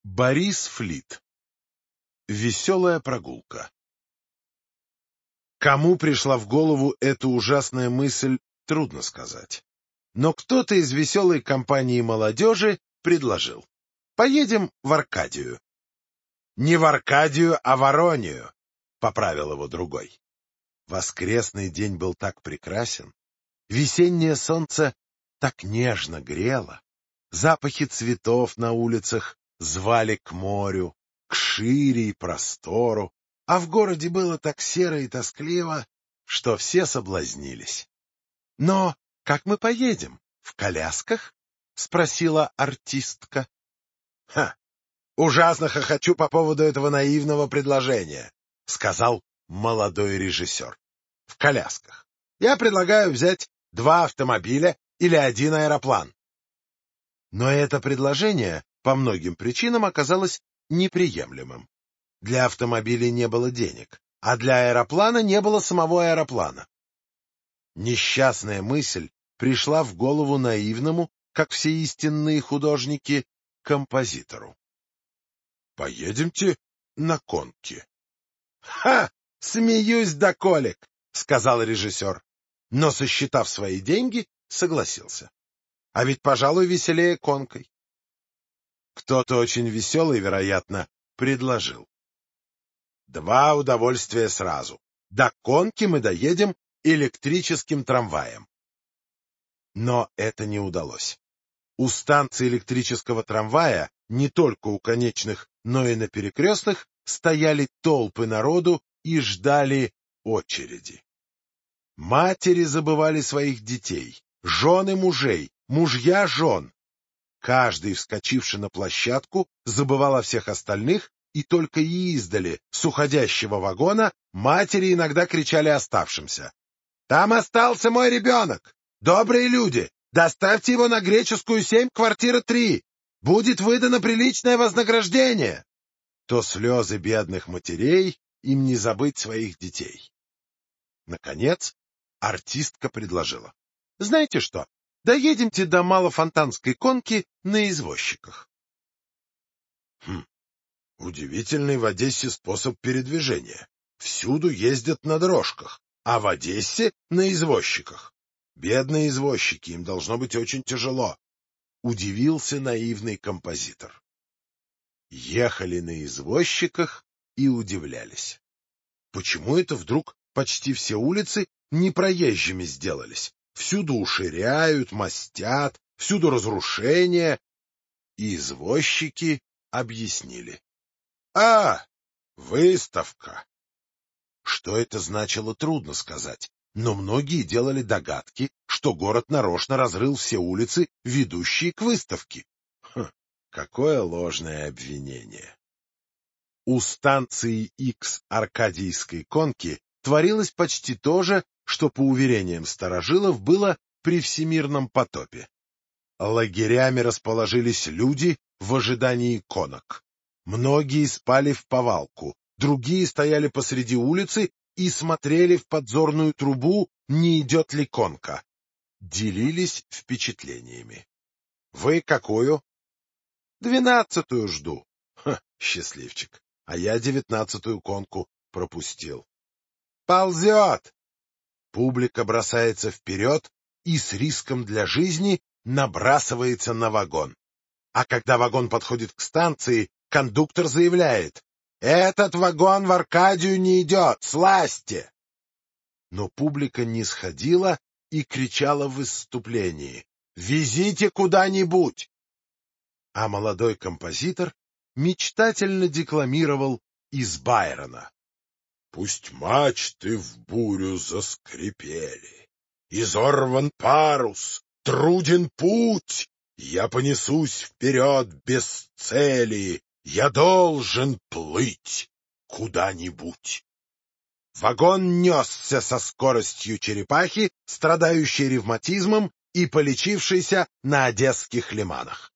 Борис Флит. Веселая прогулка. Кому пришла в голову эта ужасная мысль, трудно сказать. Но кто-то из веселой компании молодежи предложил: поедем в Аркадию. Не в Аркадию, а в Воронию, поправил его другой. Воскресный день был так прекрасен, весеннее солнце так нежно грело, запахи цветов на улицах звали к морю, к шире и простору, а в городе было так серо и тоскливо, что все соблазнились. — Но как мы поедем? В колясках? — спросила артистка. — Ужасно хохочу по поводу этого наивного предложения, — сказал молодой режиссер. — В колясках. Я предлагаю взять 2 автомобиля или 1 аэроплан. Но это предложение по многим причинам оказалось неприемлемым. Для автомобилей не было денег, а для аэроплана не было самого аэроплана. Несчастная мысль пришла в голову наивному, как все истинные художники, композитору. — Поедемте на конки. — Смеюсь до колик, — сказал режиссер, но, сосчитав свои деньги, согласился. А ведь, пожалуй, веселее конкой. Кто-то очень веселый, вероятно, предложил: 2 удовольствия сразу. До конки мы доедем электрическим трамваем. Но это не удалось. У станции электрического трамвая, не только у конечных, но и на перекрестных, стояли толпы народу и ждали очереди. Матери забывали своих детей, жены мужей, мужья жен. Каждый, вскочивший на площадку, забывал о всех остальных, и только издали с уходящего вагона матери иногда кричали оставшимся: «Там остался мой ребенок! Добрые люди, доставьте его на Греческую 7, квартира 3! Будет выдано приличное вознаграждение!» То слезы бедных матерей, им не забыть своих детей. Наконец, артистка предложила: «Знаете что? Доедемте до Малофонтанской конки на извозчиках». Удивительный в Одессе способ передвижения. Всюду ездят на дрожках, а в Одессе — на извозчиках. Бедные извозчики, им должно быть очень тяжело. Удивился наивный композитор. Ехали на извозчиках и удивлялись. Почему это вдруг почти все улицы непроезжими сделались? Всюду уширяют, мастят, всюду разрушения. И извозчики объяснили: выставка. Что это значило, трудно сказать, но многие делали догадки, что город нарочно разрыл все улицы, ведущие к выставке. Какое ложное обвинение! У станции Х Аркадийской конки творилось почти то же, что, по уверениям старожилов, было при всемирном потопе. Лагерями расположились люди в ожидании конок. Многие спали в повалку, другие стояли посреди улицы и смотрели в подзорную трубу, не идет ли конка. Делились впечатлениями. — Вы какую? — 12-ю жду. — Счастливчик, а я 19-ю конку пропустил. — Ползет! Публика бросается вперед и с риском для жизни набрасывается на вагон. А когда вагон подходит к станции, кондуктор заявляет: «Этот вагон в Аркадию не идет, слазьте!» Но публика не сходила и кричала в выступлении: «Везите куда-нибудь!» А молодой композитор мечтательно декламировал из Байрона: «Пусть мачты в бурю заскрипели, изорван парус, труден путь, я понесусь вперед без цели, я должен плыть куда-нибудь». Вагон несся со скоростью черепахи, страдающей ревматизмом и полечившейся на одесских лиманах.